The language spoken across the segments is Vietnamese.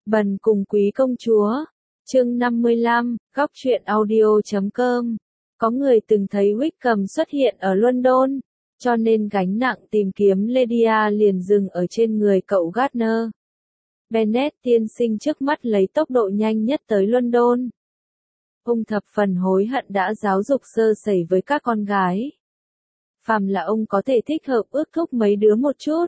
Bần cùng quý công chúa. Chương 55, góc truyện audio.com. Có người từng thấy Wickham xuất hiện ở London, cho nên gánh nặng tìm kiếm Lydia liền dừng ở trên người cậu Gardner. Bennet tiên sinh trước mắt lấy tốc độ nhanh nhất tới London. Ông thập phần hối hận đã giáo dục sơ sẩy với các con gái. Phàm là ông có thể thích hợp ước thúc mấy đứa một chút.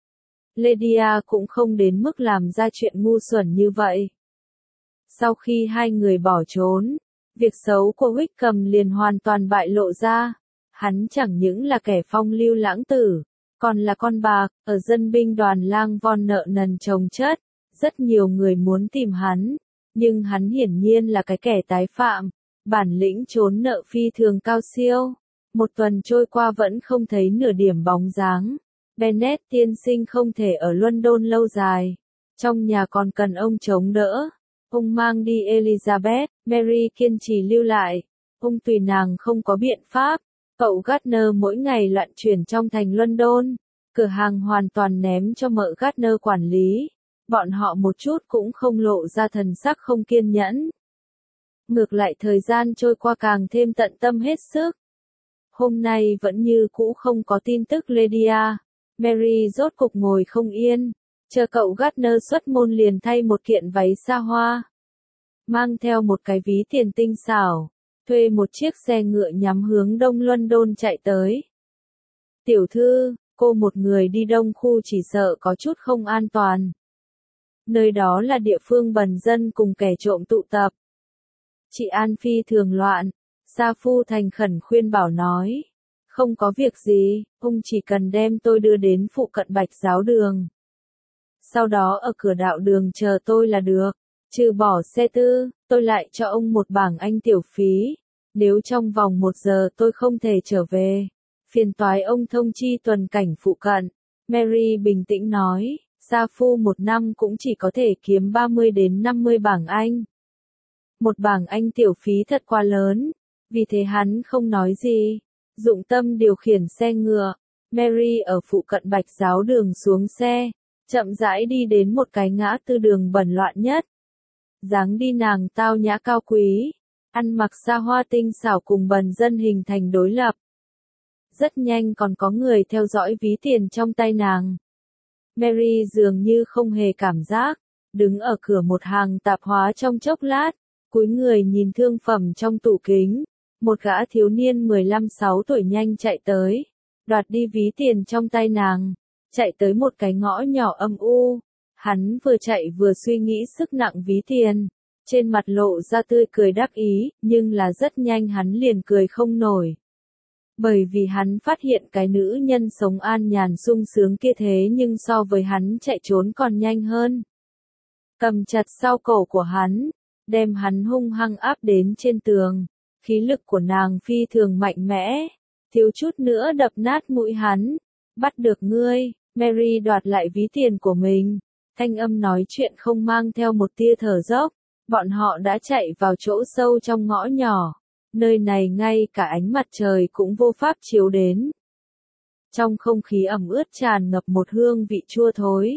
Lydia cũng không đến mức làm ra chuyện ngu xuẩn như vậy. Sau khi hai người bỏ trốn, việc xấu của Wickham liền hoàn toàn bại lộ ra. Hắn chẳng những là kẻ phong lưu lãng tử, còn là con bạc, ở dân binh đoàn lang von nợ nần chồng chất. Rất nhiều người muốn tìm hắn, nhưng hắn hiển nhiên là cái kẻ tái phạm, bản lĩnh trốn nợ phi thường cao siêu. Một tuần trôi qua vẫn không thấy nửa điểm bóng dáng. Bennet tiên sinh không thể ở London lâu dài. Trong nhà còn cần ông chống đỡ. Ông mang đi Elizabeth, Mary kiên trì lưu lại. Ông tùy nàng không có biện pháp. Cậu Gardner mỗi ngày loạn chuyển trong thành London. Cửa hàng hoàn toàn ném cho mợ Gardner quản lý. Bọn họ một chút cũng không lộ ra thần sắc không kiên nhẫn. Ngược lại thời gian trôi qua càng thêm tận tâm hết sức. Hôm nay vẫn như cũ không có tin tức Lydia. Mary rốt cục ngồi không yên, chờ cậu Gardner xuất môn liền thay một kiện váy xa hoa. Mang theo một cái ví tiền tinh xảo, thuê một chiếc xe ngựa nhắm hướng đông London chạy tới. Tiểu thư, cô một người đi đông khu chỉ sợ có chút không an toàn. Nơi đó là địa phương bần dân cùng kẻ trộm tụ tập. Chị An Phi thường loạn, Sa Phu thành khẩn khuyên bảo nói. Không có việc gì, ông chỉ cần đem tôi đưa đến phụ cận Bạch Giáo đường. Sau đó ở cửa đạo đường chờ tôi là được. Trừ bỏ xe tư, tôi lại cho ông một bảng Anh tiểu phí. Nếu trong vòng 1 giờ tôi không thể trở về, phiền toái ông thông chi tuần cảnh phụ cận. Mary bình tĩnh nói, Sa Phu 1 năm cũng chỉ có thể kiếm 30 đến 50 bảng Anh. Một bảng Anh tiểu phí thật quá lớn, vì thế hắn không nói gì. Dụng tâm điều khiển xe ngựa, Mary ở phụ cận Bạch Giáo đường xuống xe, chậm rãi đi đến một cái ngã tư đường bẩn loạn nhất. Dáng đi nàng tao nhã cao quý, ăn mặc xa hoa tinh xảo cùng bần dân hình thành đối lập. Rất nhanh còn có người theo dõi ví tiền trong tay nàng. Mary dường như không hề cảm giác, đứng ở cửa một hàng tạp hóa trong chốc lát, cúi người nhìn thương phẩm trong tủ kính. Một gã thiếu niên 15-16 tuổi nhanh chạy tới, đoạt đi ví tiền trong tay nàng, chạy tới một cái ngõ nhỏ âm u. Hắn vừa chạy vừa suy nghĩ sức nặng ví tiền, trên mặt lộ ra tươi cười đắc ý, nhưng là rất nhanh hắn liền cười không nổi. Bởi vì hắn phát hiện cái nữ nhân sống an nhàn sung sướng kia thế nhưng so với hắn chạy trốn còn nhanh hơn. Cầm chặt sau cổ của hắn, đem hắn hung hăng áp đến trên tường. Khí lực của nàng phi thường mạnh mẽ, thiếu chút nữa đập nát mũi hắn. Bắt được ngươi, Mary đoạt lại ví tiền của mình. Thanh âm nói chuyện không mang theo một tia thở dốc. Bọn họ đã chạy vào chỗ sâu trong ngõ nhỏ. Nơi này ngay cả ánh mặt trời cũng vô pháp chiếu đến. Trong không khí ẩm ướt tràn ngập một hương vị chua thối.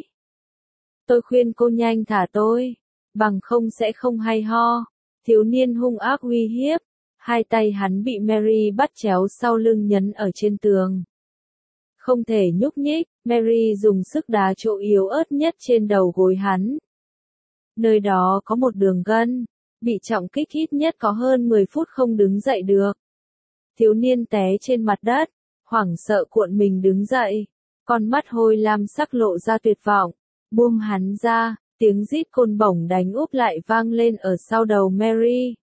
Tôi khuyên cô nhanh thả tôi, bằng không sẽ không hay ho. Thiếu niên hung ác uy hiếp. Hai tay hắn bị Mary bắt chéo sau lưng nhấn ở trên tường. Không thể nhúc nhích, Mary dùng sức đá chỗ yếu ớt nhất trên đầu gối hắn. Nơi đó có một đường gân, bị trọng kích ít nhất có hơn 10 phút không đứng dậy được. Thiếu niên té trên mặt đất, hoảng sợ cuộn mình đứng dậy, con mắt hôi lam sắc lộ ra tuyệt vọng, buông hắn ra, tiếng rít côn bổng đánh úp lại vang lên ở sau đầu Mary.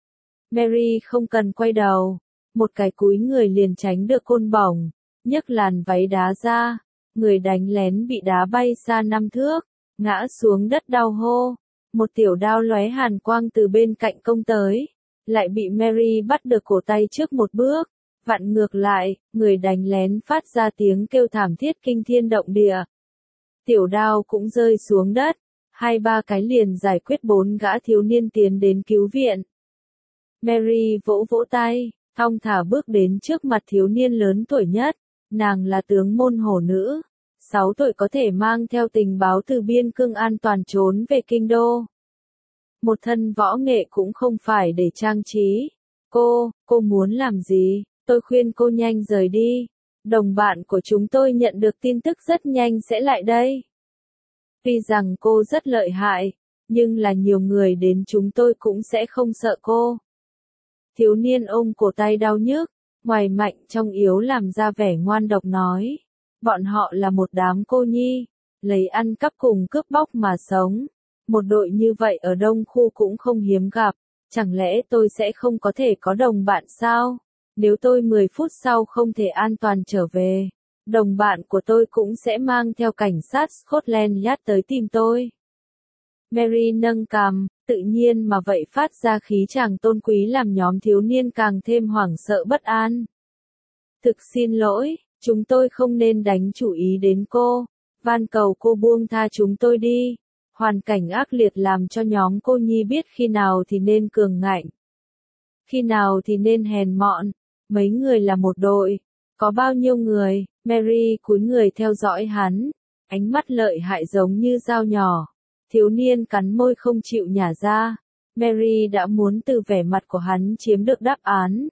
Mary không cần quay đầu, một cái cúi người liền tránh được côn bổng, nhấc làn váy đá ra, người đánh lén bị đá bay xa 5 thước, ngã xuống đất đau hô. Một tiểu đao lóe hàn quang từ bên cạnh công tới, lại bị Mary bắt được cổ tay trước một bước, vặn ngược lại, người đánh lén phát ra tiếng kêu thảm thiết kinh thiên động địa. Tiểu đao cũng rơi xuống đất, 2-3 cái liền giải quyết 4 gã thiếu niên tiến đến cứu viện. Mary vỗ vỗ tay, thong thả bước đến trước mặt thiếu niên lớn tuổi nhất, nàng là tướng môn hổ nữ, 6 tuổi có thể mang theo tình báo từ biên cương an toàn trốn về kinh đô. Một thân võ nghệ cũng không phải để trang trí. Cô muốn làm gì? Tôi khuyên cô nhanh rời đi. Đồng bạn của chúng tôi nhận được tin tức rất nhanh sẽ lại đây. Tuy rằng cô rất lợi hại, nhưng là nhiều người đến chúng tôi cũng sẽ không sợ cô. Thiếu niên ôm cổ tay đau nhức, ngoài mạnh trong yếu làm ra vẻ ngoan độc nói. Bọn họ là một đám cô nhi, lấy ăn cắp cùng cướp bóc mà sống. Một đội như vậy ở đông khu cũng không hiếm gặp, chẳng lẽ tôi sẽ không có thể có đồng bạn sao? Nếu tôi 10 phút sau không thể an toàn trở về, đồng bạn của tôi cũng sẽ mang theo cảnh sát Scotland Yard tới tìm tôi. Mary nâng cằm, tự nhiên mà vậy phát ra khí chàng tôn quý làm nhóm thiếu niên càng thêm hoảng sợ bất an. Thực xin lỗi, chúng tôi không nên đánh chủ ý đến cô, van cầu cô buông tha chúng tôi đi. Hoàn cảnh ác liệt làm cho nhóm cô nhi biết khi nào thì nên cường ngạnh, khi nào thì nên hèn mọn. Mấy người là một đội, có bao nhiêu người? Mary cúi người theo dõi hắn, ánh mắt lợi hại giống như dao nhỏ. Thiếu niên cắn môi không chịu nhả ra. Mary đã muốn từ vẻ mặt của hắn chiếm được đáp án.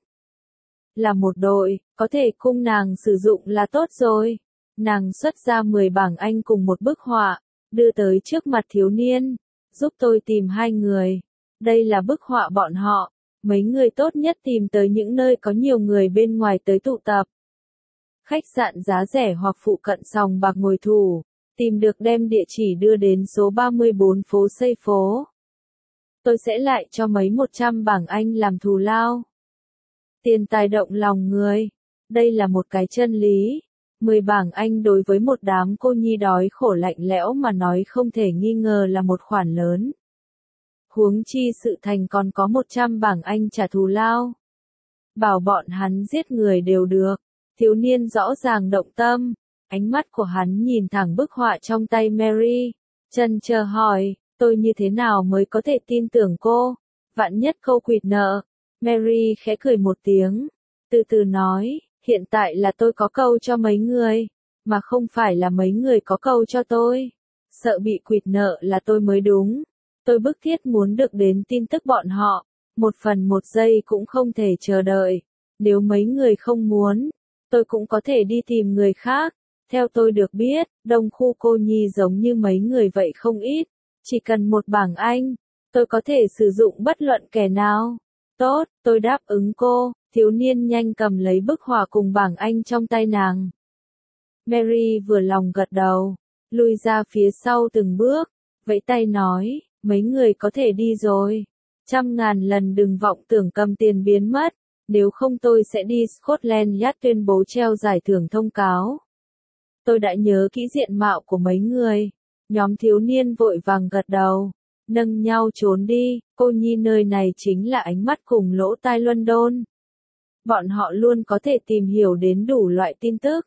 Là một đội, có thể cung nàng sử dụng là tốt rồi. Nàng xuất ra 10 bảng Anh cùng một bức họa, đưa tới trước mặt thiếu niên. Giúp tôi tìm 2 người. Đây là bức họa bọn họ. Mấy người tốt nhất tìm tới những nơi có nhiều người bên ngoài tới tụ tập. Khách sạn giá rẻ hoặc phụ cận sòng bạc ngồi thủ. Tìm được đem địa chỉ đưa đến số 34 phố Xây Phố. Tôi sẽ lại cho mấy 100 bảng Anh làm thù lao. Tiền tài động lòng người. Đây là một cái chân lý. 10 bảng Anh đối với một đám cô nhi đói khổ lạnh lẽo mà nói không thể nghi ngờ là một khoản lớn. Huống chi sự thành còn có 100 bảng Anh trả thù lao. Bảo bọn hắn giết người đều được. Thiếu niên rõ ràng động tâm. Ánh mắt của hắn nhìn thẳng bức họa trong tay Mary. Chần chờ hỏi, tôi như thế nào mới có thể tin tưởng cô? Vạn nhất câu quỵt nợ. Mary khẽ cười một tiếng. Từ từ nói, hiện tại là tôi có câu cho mấy người. Mà không phải là mấy người có câu cho tôi. Sợ bị quỵt nợ là tôi mới đúng. Tôi bức thiết muốn được đến tin tức bọn họ. 1 giây cũng không thể chờ đợi. Nếu mấy người không muốn, tôi cũng có thể đi tìm người khác. Theo tôi được biết, đông khu cô nhi giống như mấy người vậy không ít. Chỉ cần 1 bảng Anh, tôi có thể sử dụng bất luận kẻ nào. Tốt, tôi đáp ứng cô. Thiếu niên nhanh cầm lấy bức họa cùng bảng Anh trong tay nàng. Mary vừa lòng gật đầu, lùi ra phía sau từng bước, vẫy tay nói, mấy người có thể đi rồi. 100.000 lần đừng vọng tưởng cầm tiền biến mất, nếu không tôi sẽ đi Scotland Yard tuyên bố treo giải thưởng thông cáo. Tôi đã nhớ kỹ diện mạo của mấy người. Nhóm thiếu niên vội vàng gật đầu, nâng nhau trốn đi. Cô nhi nơi này chính là ánh mắt cùng lỗ tai London. Bọn họ luôn có thể tìm hiểu đến đủ loại tin tức.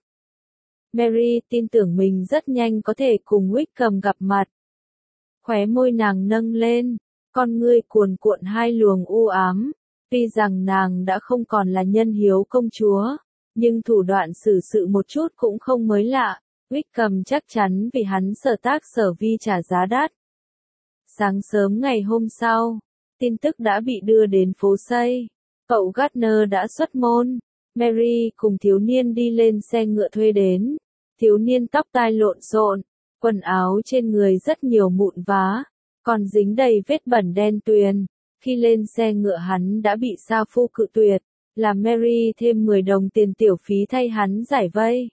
Mary tin tưởng mình rất nhanh có thể cùng Wickham gặp mặt. Khóe môi nàng nâng lên, con ngươi cuồn cuộn hai luồng u ám. Tuy rằng nàng đã không còn là nhân hiếu công chúa, nhưng thủ đoạn xử sự một chút cũng không mới lạ. Wickham chắc chắn vì hắn sở tác sở vi trả giá đắt. Sáng sớm ngày hôm sau, tin tức đã bị đưa đến phố Xây. Cậu Gardner đã xuất môn. Mary cùng thiếu niên đi lên xe ngựa thuê đến. Thiếu niên tóc tai lộn xộn, quần áo trên người rất nhiều mụn vá, còn dính đầy vết bẩn đen tuyền. Khi lên xe ngựa hắn đã bị sa phu cự tuyệt, làm Mary thêm 10 đồng tiền tiểu phí thay hắn giải vây.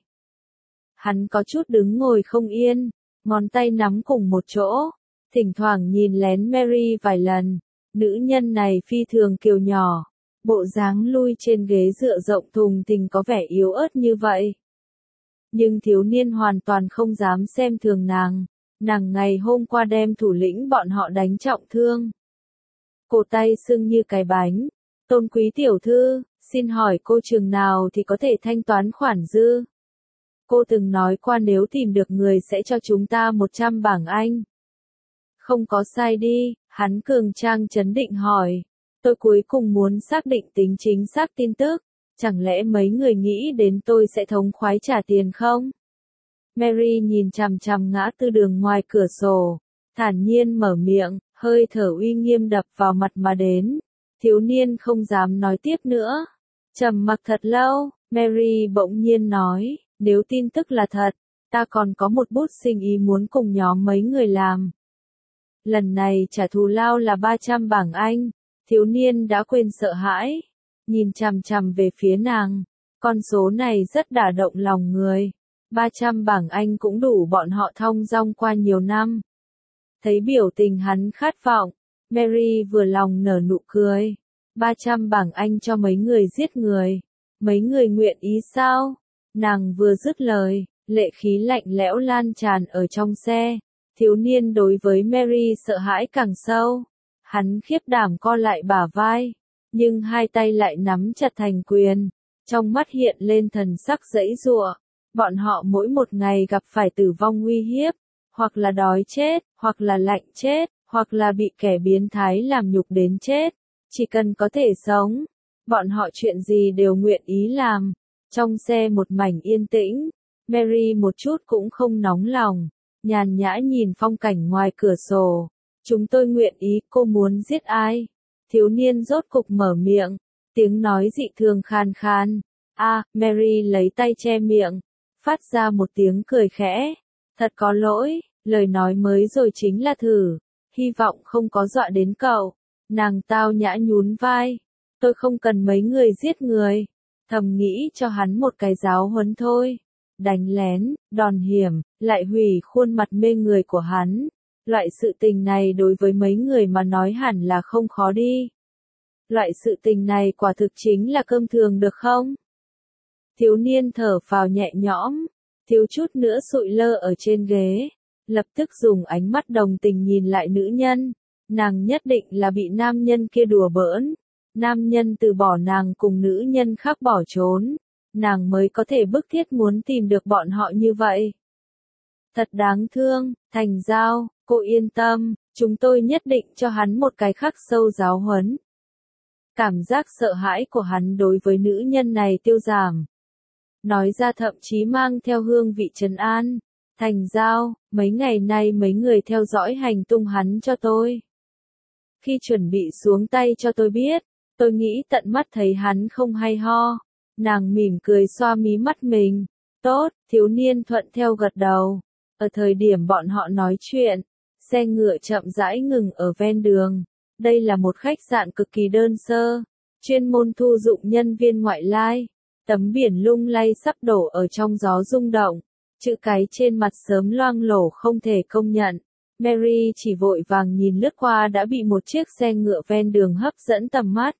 Hắn có chút đứng ngồi không yên, ngón tay nắm cùng một chỗ, thỉnh thoảng nhìn lén Mary vài lần. Nữ nhân này phi thường kiều nhỏ, bộ dáng lui trên ghế dựa rộng thùng thình có vẻ yếu ớt như vậy. Nhưng thiếu niên hoàn toàn không dám xem thường nàng. Nàng ngày hôm qua đem thủ lĩnh bọn họ đánh trọng thương. Cổ tay sưng như cái bánh. Tôn quý tiểu thư, xin hỏi cô chừng nào thì có thể thanh toán khoản dư? Cô từng nói qua nếu tìm được người sẽ cho chúng ta 100 bảng Anh. Không có sai đi, hắn cường trang trấn định hỏi. Tôi cuối cùng muốn xác định tính chính xác tin tức. Chẳng lẽ mấy người nghĩ đến tôi sẽ thống khoái trả tiền không? Mary nhìn chằm chằm ngã tư đường ngoài cửa sổ, thản nhiên mở miệng, hơi thở uy nghiêm đập vào mặt mà đến. Thiếu niên không dám nói tiếp nữa. Trầm mặc thật lâu, Mary bỗng nhiên nói, nếu tin tức là thật, ta còn có một bút sinh ý muốn cùng nhóm mấy người làm. Lần này trả thù lao là 300 bảng Anh, thiếu niên đã quên sợ hãi, nhìn chằm chằm về phía nàng, con số này rất đả động lòng người. 300 bảng Anh cũng đủ bọn họ thong dong qua nhiều năm. Thấy biểu tình hắn khát vọng, Mary vừa lòng nở nụ cười. 300 bảng Anh cho mấy người giết người. Mấy người nguyện ý sao? Nàng vừa dứt lời, lệ khí lạnh lẽo lan tràn ở trong xe. Thiếu niên đối với Mary sợ hãi càng sâu. Hắn khiếp đảm co lại bả vai, nhưng hai tay lại nắm chặt thành quyền. Trong mắt hiện lên thần sắc giãy giụa. Bọn họ mỗi một ngày gặp phải tử vong nguy hiếp, hoặc là đói chết, hoặc là lạnh chết, hoặc là bị kẻ biến thái làm nhục đến chết. Chỉ cần có thể sống, bọn họ chuyện gì đều nguyện ý làm. Trong xe một mảnh yên tĩnh, Mary một chút cũng không nóng lòng, nhàn nhã nhìn phong cảnh ngoài cửa sổ. Chúng tôi nguyện ý, cô muốn giết ai? Thiếu niên rốt cục mở miệng, tiếng nói dị thường khan khan. Mary lấy tay che miệng, phát ra một tiếng cười khẽ. Thật có lỗi, lời nói mới rồi chính là thử, hy vọng không có dọa đến cậu. Nàng tao nhã nhún vai, tôi không cần mấy người giết người, thầm nghĩ cho hắn một cái giáo huấn thôi. Đánh lén, đòn hiểm, lại hủy khuôn mặt mê người của hắn. Loại sự tình này đối với mấy người mà nói hẳn là không khó đi. Loại sự tình này quả thực chính là cơm thường được không? Thiếu niên thở phào nhẹ nhõm, thiếu chút nữa sụi lơ ở trên ghế, lập tức dùng ánh mắt đồng tình nhìn lại nữ nhân. Nàng nhất định là bị nam nhân kia đùa bỡn. Nam nhân từ bỏ nàng cùng nữ nhân khác bỏ trốn. Nàng mới có thể bức thiết muốn tìm được bọn họ như vậy. Thật đáng thương, Thành Giao, cô yên tâm, chúng tôi nhất định cho hắn một cái khắc sâu giáo huấn. Cảm giác sợ hãi của hắn đối với nữ nhân này tiêu giảm. Nói ra thậm chí mang theo hương vị trấn an. Thành Giao, mấy ngày nay mấy người theo dõi hành tung hắn cho tôi. Khi chuẩn bị xuống tay cho tôi biết, tôi nghĩ tận mắt thấy hắn không hay ho. Nàng mỉm cười xoa mí mắt mình. Tốt, thiếu niên thuận theo gật đầu. Ở thời điểm bọn họ nói chuyện, xe ngựa chậm rãi ngừng ở ven đường. Đây là một khách sạn cực kỳ đơn sơ, chuyên môn thu dụng nhân viên ngoại lai. Tấm biển lung lay sắp đổ ở trong gió rung động. Chữ cái trên mặt sớm loang lổ không thể công nhận. Mary chỉ vội vàng nhìn lướt qua đã bị một chiếc xe ngựa ven đường hấp dẫn tầm mắt.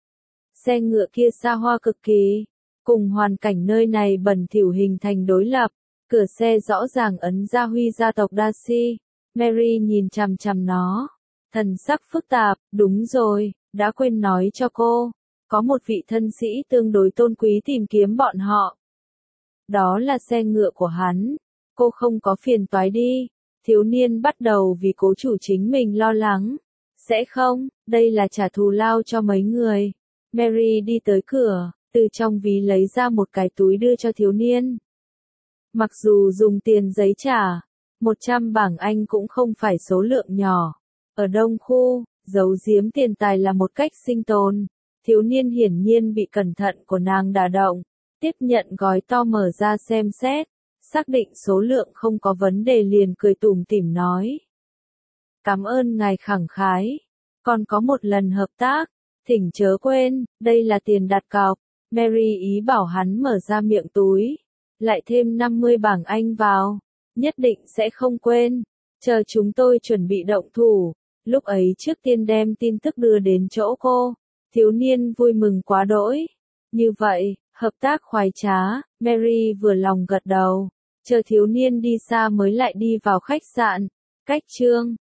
Xe ngựa kia xa hoa cực kỳ, cùng hoàn cảnh nơi này bẩn thỉu hình thành đối lập. Cửa xe rõ ràng ấn ra huy gia tộc Darcy. Mary nhìn chằm chằm nó, thần sắc phức tạp. Đúng rồi, đã quên nói cho cô, có một vị thân sĩ tương đối tôn quý tìm kiếm bọn họ. Đó là xe ngựa của hắn. Cô không có phiền toái đi. Thiếu niên bắt đầu vì cố chủ chính mình lo lắng. Sẽ không, đây là trả thù lao cho mấy người. Mary đi tới cửa, từ trong ví lấy ra một cái túi đưa cho thiếu niên. Mặc dù dùng tiền giấy trả, 100 bảng Anh cũng không phải số lượng nhỏ. Ở Đông Khu, giấu giếm tiền tài là một cách sinh tồn. Thiếu niên hiển nhiên bị cẩn thận của nàng đả động. Tiếp nhận gói to mở ra xem xét. Xác định số lượng không có vấn đề liền cười tủm tỉm nói. Cảm ơn ngài khẳng khái. Còn có một lần hợp tác. Thỉnh chớ quên, đây là tiền đặt cọc. Mary ý bảo hắn mở ra miệng túi. Lại thêm 50 bảng Anh vào. Nhất định sẽ không quên. Chờ chúng tôi chuẩn bị động thủ. Lúc ấy trước tiên đem tin tức đưa đến chỗ cô. Thiếu niên vui mừng quá đỗi. Như vậy, hợp tác khoái trá. Mary vừa lòng gật đầu. Chờ thiếu niên đi xa mới lại đi vào khách sạn. Cách chương